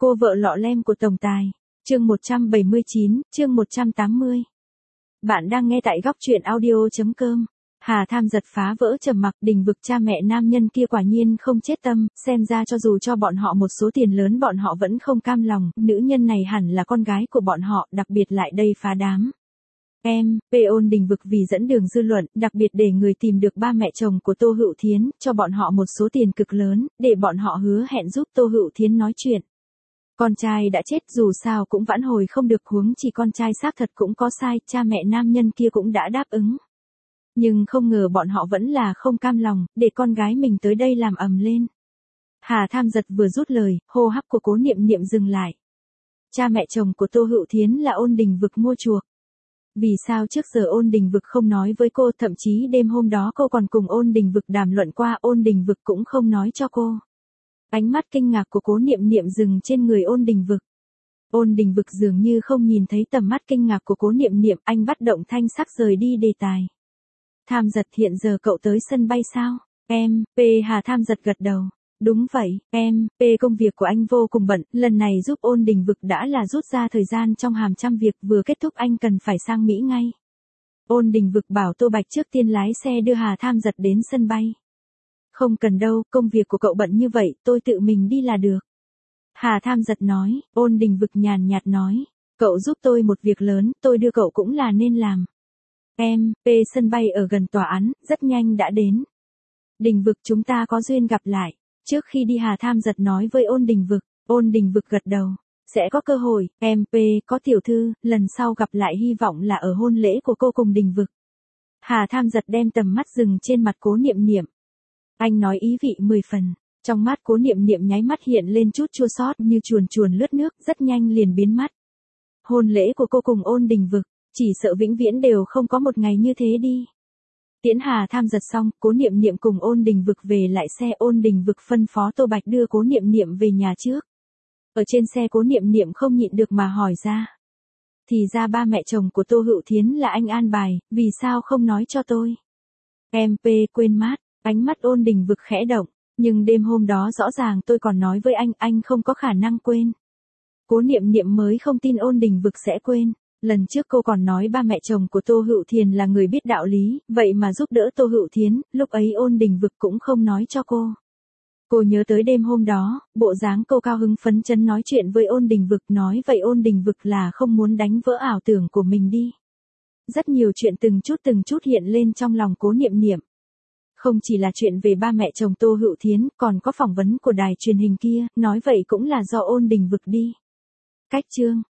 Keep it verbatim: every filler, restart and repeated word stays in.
Cô vợ lọ lem của tổng tài. Chương một trăm bảy mươi chín, chương một trăm tám mươi. Bạn đang nghe tại góc truyện audio chấm com. Hà Tham giật phá vỡ trầm mặc, Đình Vực cha mẹ nam nhân kia quả nhiên không chết tâm, xem ra cho dù cho bọn họ một số tiền lớn bọn họ vẫn không cam lòng, nữ nhân này hẳn là con gái của bọn họ, đặc biệt lại đây phá đám. Em, P ôn Đình Vực vì dẫn đường dư luận, đặc biệt để người tìm được ba mẹ chồng của Tô Hữu Thiến, cho bọn họ một số tiền cực lớn, để bọn họ hứa hẹn giúp Tô Hữu Thiến nói chuyện. Con trai đã chết dù sao cũng vãn hồi không được, huống chỉ con trai xác thật cũng có sai, cha mẹ nam nhân kia cũng đã đáp ứng. Nhưng không ngờ bọn họ vẫn là không cam lòng, để con gái mình tới đây làm ầm lên. Hà Tham giật vừa rút lời, hô hấp của Cố Niệm Niệm dừng lại. Cha mẹ chồng của Tô Hữu Thiến là Ôn Đình Vực mua chuộc. Vì sao trước giờ Ôn Đình Vực không nói với cô, thậm chí đêm hôm đó cô còn cùng Ôn Đình Vực đàm luận qua, Ôn Đình Vực cũng không nói cho cô. Ánh mắt kinh ngạc của Cố Niệm Niệm dừng trên người Ôn Đình Vực. Ôn Đình Vực dường như không nhìn thấy tầm mắt kinh ngạc của Cố Niệm Niệm, anh bắt động thanh sắc rời đi đề tài. Tham giật, hiện giờ cậu tới sân bay sao? Em, P Hà Tham giật gật đầu. Đúng vậy, em, P công việc của anh vô cùng bận, lần này giúp Ôn Đình Vực đã là rút ra thời gian trong hàm trăm việc, vừa kết thúc anh cần phải sang Mỹ ngay. Ôn Đình Vực bảo Tô Bạch trước tiên lái xe đưa Hà Tham giật đến sân bay. Không cần đâu, công việc của cậu bận như vậy, tôi tự mình đi là được. Hà Tham giật nói. Ôn Đình Vực nhàn nhạt nói. Cậu giúp tôi một việc lớn, tôi đưa cậu cũng là nên làm. Em, P sân bay ở gần tòa án, rất nhanh đã đến. Đình Vực, chúng ta có duyên gặp lại. Trước khi đi Hà Tham giật nói với Ôn Đình Vực. Ôn Đình Vực gật đầu. Sẽ có cơ hội, em P, có tiểu thư, lần sau gặp lại hy vọng là ở hôn lễ của cô cùng Đình Vực. Hà Tham giật đem tầm mắt dừng trên mặt Cố Niệm Niệm. Anh nói ý vị mười phần. Trong mắt Cố Niệm Niệm nháy mắt hiện lên chút chua xót, như chuồn chuồn lướt nước, rất nhanh liền biến mất. Hôn lễ của cô cùng Ôn Đình Vực, chỉ sợ vĩnh viễn đều không có một ngày như thế đi. Tiễn Hà Tham giật xong, Cố Niệm Niệm cùng Ôn Đình Vực về lại xe. Ôn Đình Vực phân phó Tô Bạch đưa Cố Niệm Niệm về nhà trước. Ở trên xe Cố Niệm Niệm không nhịn được mà hỏi ra. Thì ra ba mẹ chồng của Tô Hữu Thiến là anh an bài, vì sao không nói cho tôi? Em P quên mát. Ánh mắt Ôn Đình Vực khẽ động, nhưng đêm hôm đó rõ ràng tôi còn nói với anh, anh không có khả năng quên. Cố Niệm Niệm mới không tin Ôn Đình Vực sẽ quên. Lần trước cô còn nói ba mẹ chồng của Tô Hữu Thiến là người biết đạo lý, vậy mà giúp đỡ Tô Hữu Thiến, lúc ấy Ôn Đình Vực cũng không nói cho cô. Cô nhớ tới đêm hôm đó, bộ dáng cô cao hứng phấn chấn nói chuyện với Ôn Đình Vực, nói vậy Ôn Đình Vực là không muốn đánh vỡ ảo tưởng của mình đi. Rất nhiều chuyện từng chút từng chút hiện lên trong lòng Cố Niệm Niệm. Không chỉ là chuyện về ba mẹ chồng Tô Hữu Thiến, còn có phỏng vấn của đài truyền hình kia, nói vậy cũng là do Ôn Đình Vực đi. Cách chương